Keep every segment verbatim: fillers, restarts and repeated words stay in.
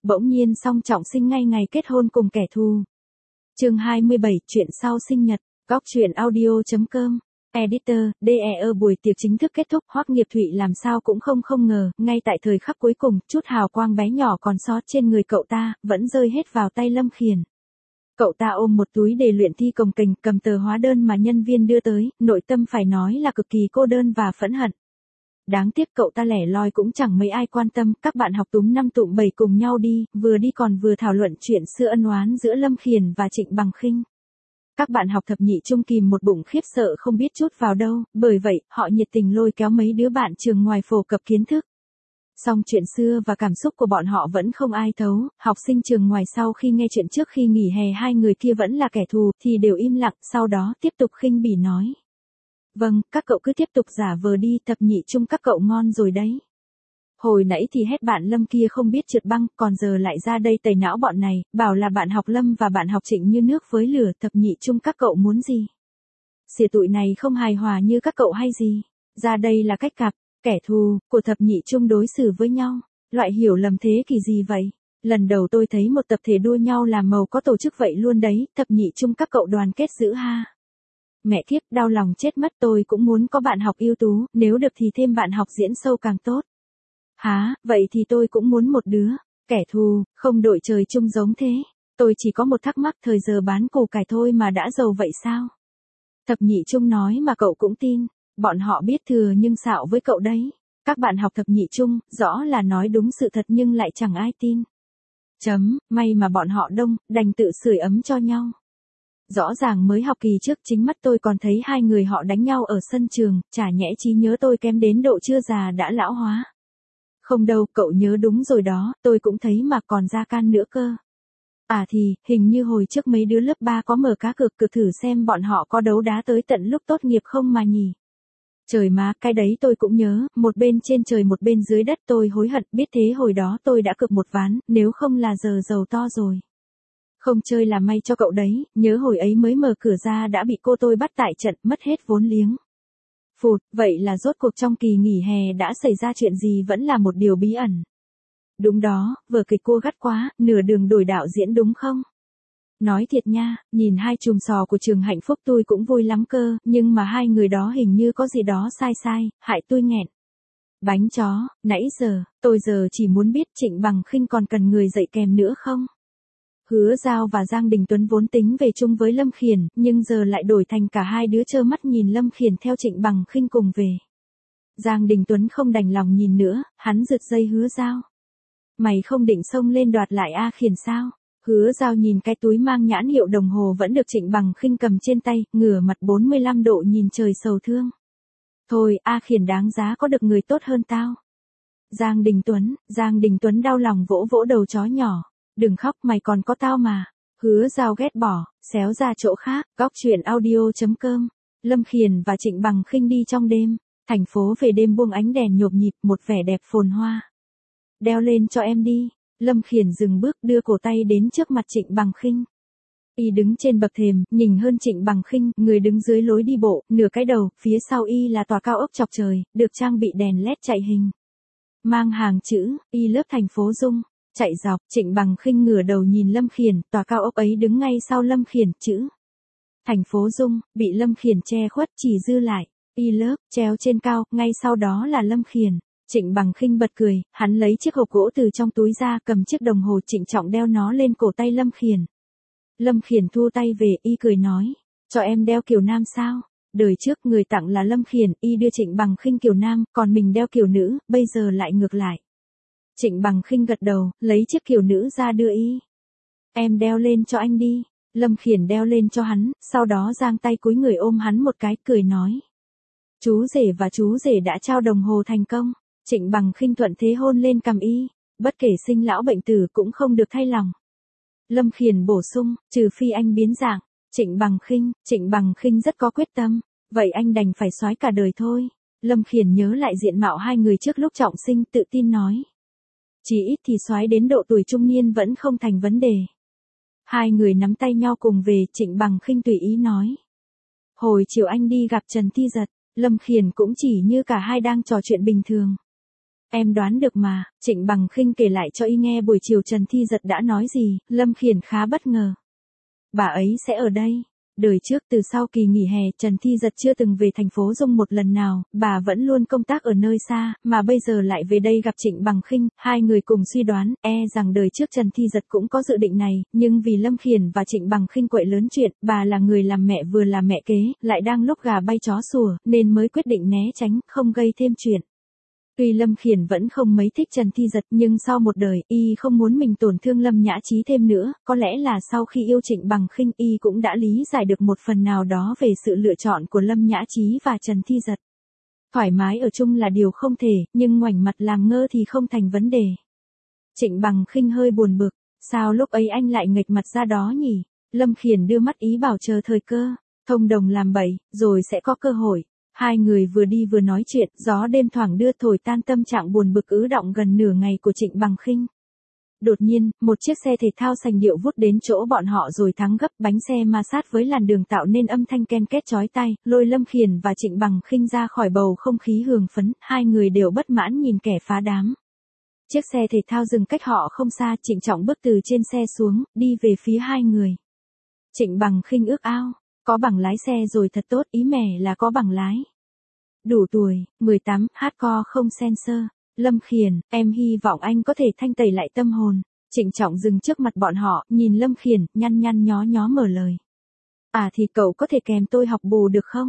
bỗng nhiên song trọng sinh ngay ngày kết hôn cùng kẻ thù. Chương hai mươi bảy, chuyện sau sinh nhật, góc truyện audio chấm com. Editor, đê e e buổi tiệc chính thức kết thúc, Hoắc Nghiệp Thụy làm sao cũng không không ngờ, ngay tại thời khắc cuối cùng, chút hào quang bé nhỏ còn sót trên người cậu ta, vẫn rơi hết vào tay Lâm Khiển. Cậu ta ôm một túi để luyện thi cồng kềnh, cầm tờ hóa đơn mà nhân viên đưa tới, nội tâm phải nói là cực kỳ cô đơn và phẫn hận. Đáng tiếc cậu ta lẻ loi cũng chẳng mấy ai quan tâm, các bạn học túm năm tụm bảy cùng nhau đi, vừa đi còn vừa thảo luận chuyện xưa ân oán giữa Lâm Khiển và Trịnh Bằng Khinh. Các bạn học thập nhị trung kìm một bụng khiếp sợ không biết chút vào đâu, bởi vậy, họ nhiệt tình lôi kéo mấy đứa bạn trường ngoài phổ cập kiến thức. Song chuyện xưa và cảm xúc của bọn họ vẫn không ai thấu, học sinh trường ngoài sau khi nghe chuyện trước khi nghỉ hè hai người kia vẫn là kẻ thù, thì đều im lặng, sau đó tiếp tục khinh bỉ nói. Vâng, các cậu cứ tiếp tục giả vờ đi, thập nhị trung các cậu ngon rồi đấy. Hồi nãy thì hết bạn Lâm kia không biết trượt băng, còn giờ lại ra đây tẩy não bọn này, bảo là bạn học Lâm và bạn học Trịnh như nước với lửa, thập nhị trung các cậu muốn gì? Xỉa tụi này không hài hòa như các cậu hay gì? Ra đây là cách cặp, kẻ thù, của thập nhị trung đối xử với nhau, loại hiểu lầm thế kỳ gì vậy? Lần đầu tôi thấy một tập thể đua nhau làm màu có tổ chức vậy luôn đấy, thập nhị trung các cậu đoàn kết dữ ha. Mẹ kiếp, đau lòng chết mất, tôi cũng muốn có bạn học ưu tú, nếu được thì thêm bạn học diễn sâu càng tốt. Hả, vậy thì tôi cũng muốn một đứa, kẻ thù, không đội trời chung giống thế. Tôi chỉ có một thắc mắc, thời giờ bán củ cải thôi mà đã giàu vậy sao? Thập nhị trung nói mà cậu cũng tin, bọn họ biết thừa nhưng xạo với cậu đấy. Các bạn học thập nhị trung, rõ là nói đúng sự thật nhưng lại chẳng ai tin. Chấm, may mà bọn họ đông, đành tự sưởi ấm cho nhau. Rõ ràng mới học kỳ trước chính mắt tôi còn thấy hai người họ đánh nhau ở sân trường, chả nhẽ trí nhớ tôi kém đến độ chưa già đã lão hóa. Không đâu, cậu nhớ đúng rồi đó, tôi cũng thấy mà còn ra can nữa cơ. À thì, hình như hồi trước mấy đứa lớp ba có mở cá cược cược thử xem bọn họ có đấu đá tới tận lúc tốt nghiệp không mà nhỉ. Trời má, cái đấy tôi cũng nhớ, một bên trên trời một bên dưới đất, tôi hối hận, biết thế hồi đó tôi đã cược một ván, nếu không là giờ giàu to rồi. Không chơi là may cho cậu đấy, nhớ hồi ấy mới mở cửa ra đã bị cô tôi bắt tại trận, mất hết vốn liếng. Phụt, vậy là rốt cuộc trong kỳ nghỉ hè đã xảy ra chuyện gì vẫn là một điều bí ẩn. Đúng đó, vở kịch cô gắt quá, nửa đường đổi đạo diễn đúng không? Nói thiệt nha, nhìn hai chùm sò của trường hạnh phúc tôi cũng vui lắm cơ, nhưng mà hai người đó hình như có gì đó sai sai, hại tôi nghẹn. Bánh chó, nãy giờ, tôi giờ chỉ muốn biết Trịnh Bằng Khinh còn cần người dạy kèm nữa không? Hứa Giao và Giang Đình Tuấn vốn tính về chung với Lâm Khiển, nhưng giờ lại đổi thành cả hai đứa trơ mắt nhìn Lâm Khiển theo Trịnh Bằng Khinh cùng về. Giang Đình Tuấn không đành lòng nhìn nữa, hắn giật dây Hứa Giao. Mày không định xông lên đoạt lại A Khiển sao? Hứa Giao nhìn cái túi mang nhãn hiệu đồng hồ vẫn được Trịnh Bằng Khinh cầm trên tay, ngửa mặt bốn mươi lăm độ nhìn trời sầu thương. Thôi, A Khiển đáng giá có được người tốt hơn tao. Giang Đình Tuấn, Giang Đình Tuấn đau lòng vỗ vỗ đầu chó nhỏ. Đừng khóc, mày còn có tao mà. Hứa Giao ghét bỏ, xéo ra chỗ khác, góc truyện audio chấm com. Lâm Khiển và Trịnh Bằng Khinh đi trong đêm. Thành phố về đêm buông ánh đèn nhộp nhịp, một vẻ đẹp phồn hoa. Đeo lên cho em đi. Lâm Khiển dừng bước đưa cổ tay đến trước mặt Trịnh Bằng Khinh. Y đứng trên bậc thềm, nhìn hơn Trịnh Bằng Khinh, người đứng dưới lối đi bộ, nửa cái đầu, phía sau Y là tòa cao ốc chọc trời, được trang bị đèn led chạy hình. Mang hàng chữ, Y lớp thành phố Dung. Chạy dọc, Trịnh Bằng Khinh ngửa đầu nhìn Lâm Khiển, tòa cao ốc ấy đứng ngay sau Lâm Khiển, chữ thành phố Dung, bị Lâm Khiển che khuất, chỉ dư lại Y lớp, treo trên cao, ngay sau đó là Lâm Khiển. Trịnh Bằng Khinh bật cười, hắn lấy chiếc hộp gỗ từ trong túi ra, cầm chiếc đồng hồ trịnh trọng đeo nó lên cổ tay Lâm Khiển. Lâm Khiển thu tay về, Y cười nói, cho em đeo kiểu nam sao? Đời trước người tặng là Lâm Khiển, Y đưa Trịnh Bằng Khinh kiểu nam, còn mình đeo kiểu nữ, bây giờ lại ngược lại. Trịnh Bằng Khinh gật đầu, lấy chiếc kiểu nữ ra đưa Y. Em đeo lên cho anh đi. Lâm Khiển đeo lên cho hắn, sau đó giang tay cúi người ôm hắn một cái, cười nói. Chú rể và chú rể đã trao đồng hồ thành công. Trịnh Bằng Khinh thuận thế hôn lên cằm Y, bất kể sinh lão bệnh tử cũng không được thay lòng. Lâm Khiển bổ sung, trừ phi anh biến dạng. Trịnh Bằng Khinh, Trịnh Bằng Khinh rất có quyết tâm, vậy anh đành phải soái cả đời thôi. Lâm Khiển nhớ lại diện mạo hai người trước lúc trọng sinh, tự tin nói. Chỉ ít thì soái đến độ tuổi trung niên vẫn không thành vấn đề. Hai người nắm tay nhau cùng về, Trịnh Bằng Khinh tùy ý nói. Hồi chiều anh đi gặp Trần Thi Giật, Lâm Khiển cũng chỉ như cả hai đang trò chuyện bình thường. Em đoán được mà, Trịnh Bằng Khinh kể lại cho y nghe buổi chiều Trần Thi Giật đã nói gì, Lâm Khiển khá bất ngờ. Bà ấy sẽ ở đây. Đời trước từ sau kỳ nghỉ hè, Trần Thi Giật chưa từng về thành phố Dung một lần nào, bà vẫn luôn công tác ở nơi xa, mà bây giờ lại về đây gặp Trịnh Bằng Khinh, hai người cùng suy đoán, e rằng đời trước Trần Thi Giật cũng có dự định này, nhưng vì Lâm Khiển và Trịnh Bằng Khinh quậy lớn chuyện, bà là người làm mẹ vừa là mẹ kế, lại đang lúc gà bay chó sủa, nên mới quyết định né tránh, không gây thêm chuyện. Tuy Lâm Khiển vẫn không mấy thích Trần Thi Giật, nhưng sau một đời, y không muốn mình tổn thương Lâm Nhã Chí thêm nữa, có lẽ là sau khi yêu Trịnh Bằng Khinh, y cũng đã lý giải được một phần nào đó về sự lựa chọn của Lâm Nhã Chí và Trần Thi Giật. Thoải mái ở chung là điều không thể, nhưng ngoảnh mặt làm ngơ thì không thành vấn đề. Trịnh Bằng Khinh hơi buồn bực, sao lúc ấy anh lại nghịch mặt ra đó nhỉ? Lâm Khiển đưa mắt ý bảo chờ thời cơ, thông đồng làm bậy, rồi sẽ có cơ hội. Hai người vừa đi vừa nói chuyện, gió đêm thoảng đưa thổi tan tâm trạng buồn bực ứ đọng gần nửa ngày của Trịnh Bằng Khinh. Đột nhiên, một chiếc xe thể thao sành điệu vút đến chỗ bọn họ rồi thắng gấp, bánh xe ma sát với làn đường tạo nên âm thanh ken két chói tai, lôi Lâm Khiển và Trịnh Bằng Khinh ra khỏi bầu không khí hường phấn, hai người đều bất mãn nhìn kẻ phá đám. Chiếc xe thể thao dừng cách họ không xa, Trịnh Trọng bước từ trên xe xuống, đi về phía hai người. Trịnh Bằng Khinh ước ao. Có bằng lái xe rồi thật tốt, ý mẹ là có bằng lái. Đủ tuổi, mười tám, hardcore không sensor. Lâm Khiển, em hy vọng anh có thể thanh tẩy lại tâm hồn. Trịnh Trọng dừng trước mặt bọn họ, nhìn Lâm Khiển, nhăn nhăn nhó nhó mở lời. À thì cậu có thể kèm tôi học bù được không?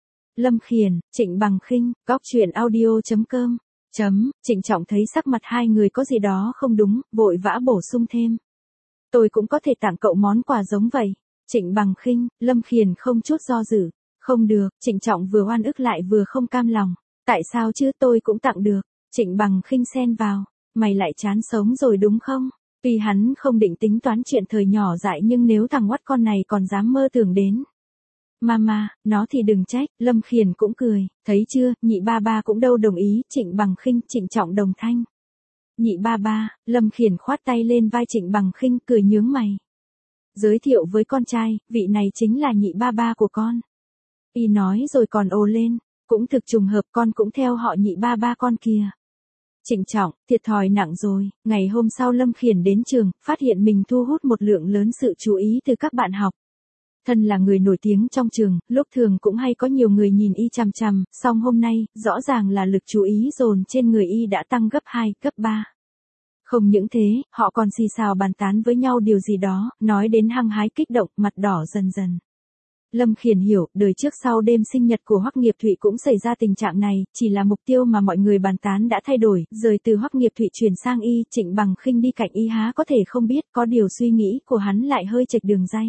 Lâm Khiển, Trịnh Bằng Khinh, góc chuyện audio chấm com. Chấm, Trịnh Trọng thấy sắc mặt hai người có gì đó không đúng, vội vã bổ sung thêm. Tôi cũng có thể tặng cậu món quà giống vậy. Trịnh Bằng Khinh, Lâm Khiển không chút do dự. Không được, Trịnh Trọng vừa oan ức lại vừa không cam lòng. Tại sao chứ, tôi cũng tặng được. Trịnh Bằng Khinh xen vào. Mày lại chán sống rồi đúng không? Tuy hắn không định tính toán chuyện thời nhỏ dại, nhưng nếu thằng oắt con này còn dám mơ tưởng đến. Mama, nó thì đừng trách. Lâm Khiển cũng cười. Thấy chưa, nhị ba ba cũng đâu đồng ý. Trịnh Bằng Khinh, Trịnh Trọng đồng thanh. Nhị ba ba, Lâm Khiển khoát tay lên vai Trịnh Bằng Khinh, cười nhướng mày. Giới thiệu với con trai, vị này chính là nhị ba ba của con. Y nói rồi còn ồ lên, cũng thực trùng hợp con cũng theo họ nhị ba ba con kìa. Trịnh Trọng, thiệt thòi nặng rồi. Ngày hôm sau Lâm Khiển đến trường, phát hiện mình thu hút một lượng lớn sự chú ý từ các bạn học. Thân là người nổi tiếng trong trường, lúc thường cũng hay có nhiều người nhìn y chằm chằm, song hôm nay, rõ ràng là lực chú ý dồn trên người y đã tăng gấp hai, gấp ba. Không những thế, họ còn xì xào bàn tán với nhau điều gì đó, nói đến hăng hái kích động, mặt đỏ dần dần. Lâm Khiển hiểu, đời trước sau đêm sinh nhật của Hoắc Nghiệp Thụy cũng xảy ra tình trạng này, chỉ là mục tiêu mà mọi người bàn tán đã thay đổi, rời từ Hoắc Nghiệp Thụy chuyển sang y, Trịnh Bằng Khinh đi cạnh y há có thể không biết, có điều suy nghĩ của hắn lại hơi chệch đường ray.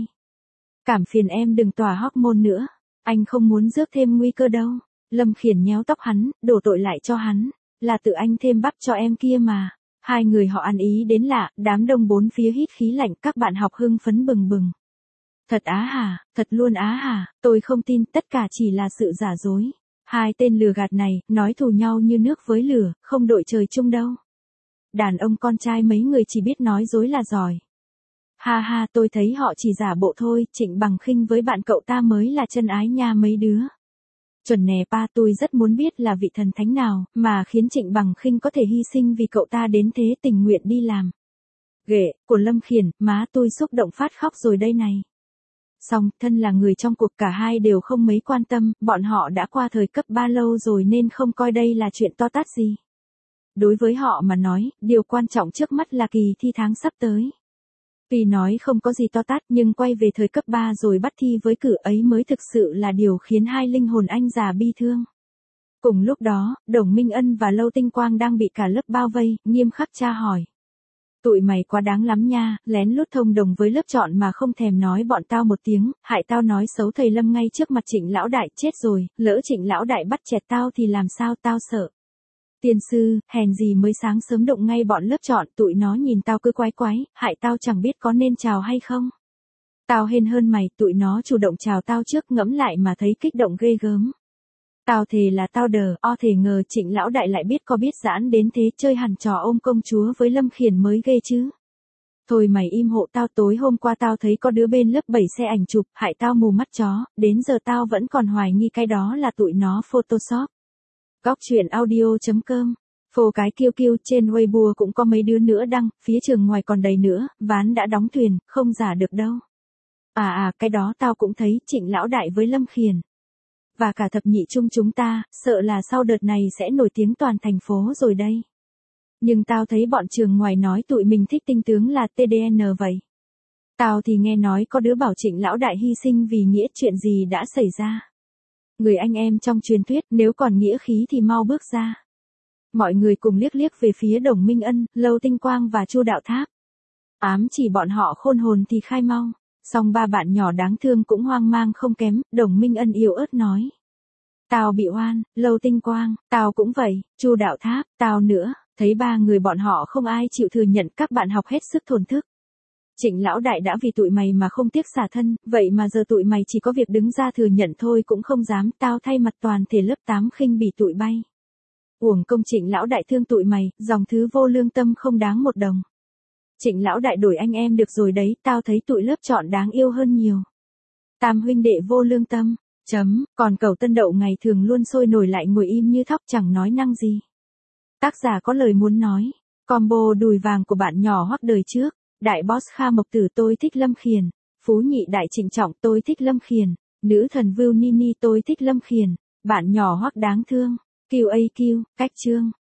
Cảm phiền em đừng tỏa hormone nữa, anh không muốn rước thêm nguy cơ đâu. Lâm Khiển nhéo tóc hắn, đổ tội lại cho hắn, là tự anh thêm bắp cho em kia mà. Hai người họ ăn ý đến lạ, đám đông bốn phía hít khí lạnh, các bạn học hưng phấn bừng bừng. Thật á hả, thật luôn á hả, tôi không tin, tất cả chỉ là sự giả dối. Hai tên lừa gạt này, nói thù nhau như nước với lửa, không đội trời chung đâu. Đàn ông con trai mấy người chỉ biết nói dối là giỏi. Ha ha, tôi thấy họ chỉ giả bộ thôi, Trịnh Bằng Khinh với bạn cậu ta mới là chân ái nha mấy đứa. Chuẩn nè pa, tôi rất muốn biết là vị thần thánh nào, mà khiến Trịnh Bằng Khinh có thể hy sinh vì cậu ta đến thế, tình nguyện đi làm. Ghệ, của Lâm Khiển, má tôi xúc động phát khóc rồi đây này. Xong, thân là người trong cuộc cả hai đều không mấy quan tâm, bọn họ đã qua thời cấp ba lâu rồi nên không coi đây là chuyện to tát gì. Đối với họ mà nói, điều quan trọng trước mắt là kỳ thi tháng sắp tới. Vì nói không có gì to tát nhưng quay về thời cấp ba rồi bắt thi với cử ấy mới thực sự là điều khiến hai linh hồn anh già bi thương. Cùng lúc đó, Đồng Minh Ân và Lâu Tinh Quang đang bị cả lớp bao vây, nghiêm khắc tra hỏi. Tụi mày quá đáng lắm nha, lén lút thông đồng với lớp chọn mà không thèm nói bọn tao một tiếng, hại tao nói xấu thầy Lâm ngay trước mặt Trịnh lão đại, chết rồi, lỡ Trịnh lão đại bắt chẹt tao thì làm sao, tao sợ. Tiên sư, hèn gì mới sáng sớm động ngay bọn lớp chọn, tụi nó nhìn tao cứ quái quái, hại tao chẳng biết có nên chào hay không. Tao hên hơn mày, tụi nó chủ động chào tao trước, ngẫm lại mà thấy kích động ghê gớm. Tao thề là tao đờ, o thể ngờ Trịnh lão đại lại biết có biết giãn đến thế, chơi hẳn trò ôm công chúa với Lâm Khiển mới ghê chứ. Thôi mày im hộ tao, tối hôm qua tao thấy có đứa bên lớp bảy xe ảnh chụp, hại tao mù mắt chó, đến giờ tao vẫn còn hoài nghi cái đó là tụi nó Photoshop. Góc chuyện audio chấm com Phô cái kiêu kiêu trên Weibo cũng có mấy đứa nữa đăng, phía trường ngoài còn đầy nữa, ván đã đóng thuyền, không giả được đâu. À à, cái đó tao cũng thấy, Trịnh lão đại với Lâm Khiển. Và cả thập nhị chung chúng ta, sợ là sau đợt này sẽ nổi tiếng toàn thành phố rồi đây. Nhưng tao thấy bọn trường ngoài nói tụi mình thích tinh tướng là tê đê en vậy. Tao thì nghe nói có đứa bảo Trịnh lão đại hy sinh vì nghĩa, chuyện gì đã xảy ra. Người anh em trong truyền thuyết, nếu còn nghĩa khí thì mau bước ra. Mọi người cùng liếc liếc về phía Đồng Minh Ân, Lâu Tinh Quang và Chu Đạo Tháp. Ám chỉ bọn họ khôn hồn thì khai mau. Song ba bạn nhỏ đáng thương cũng hoang mang không kém, Đồng Minh Ân yếu ớt nói. Tao bị oan, Lâu Tinh Quang, tao cũng vậy, Chu Đạo Tháp, tao nữa. Thấy ba người bọn họ không ai chịu thừa nhận, các bạn học hết sức thổn thức. Trịnh lão đại đã vì tụi mày mà không tiếc xả thân, vậy mà giờ tụi mày chỉ có việc đứng ra thừa nhận thôi cũng không dám, tao thay mặt toàn thể lớp tám khinh bỉ tụi bay. Uổng công Trịnh lão đại thương tụi mày, dòng thứ vô lương tâm không đáng một đồng. Trịnh lão đại đổi anh em được rồi đấy, tao thấy tụi lớp chọn đáng yêu hơn nhiều. Tam huynh đệ vô lương tâm, chấm, còn cậu Tân Đậu ngày thường luôn sôi nổi lại ngồi im như thóc chẳng nói năng gì. Tác giả có lời muốn nói, combo đùi vàng của bạn nhỏ Hoắc đời trước, đại boss Kha Mộc Tử tôi thích Lâm Khiển, phú nhị đại Trịnh Trọng tôi thích Lâm Khiển, nữ thần Vưu Nini tôi thích Lâm Khiển, bạn nhỏ Hoắc đáng thương, quy a quy, cách chương.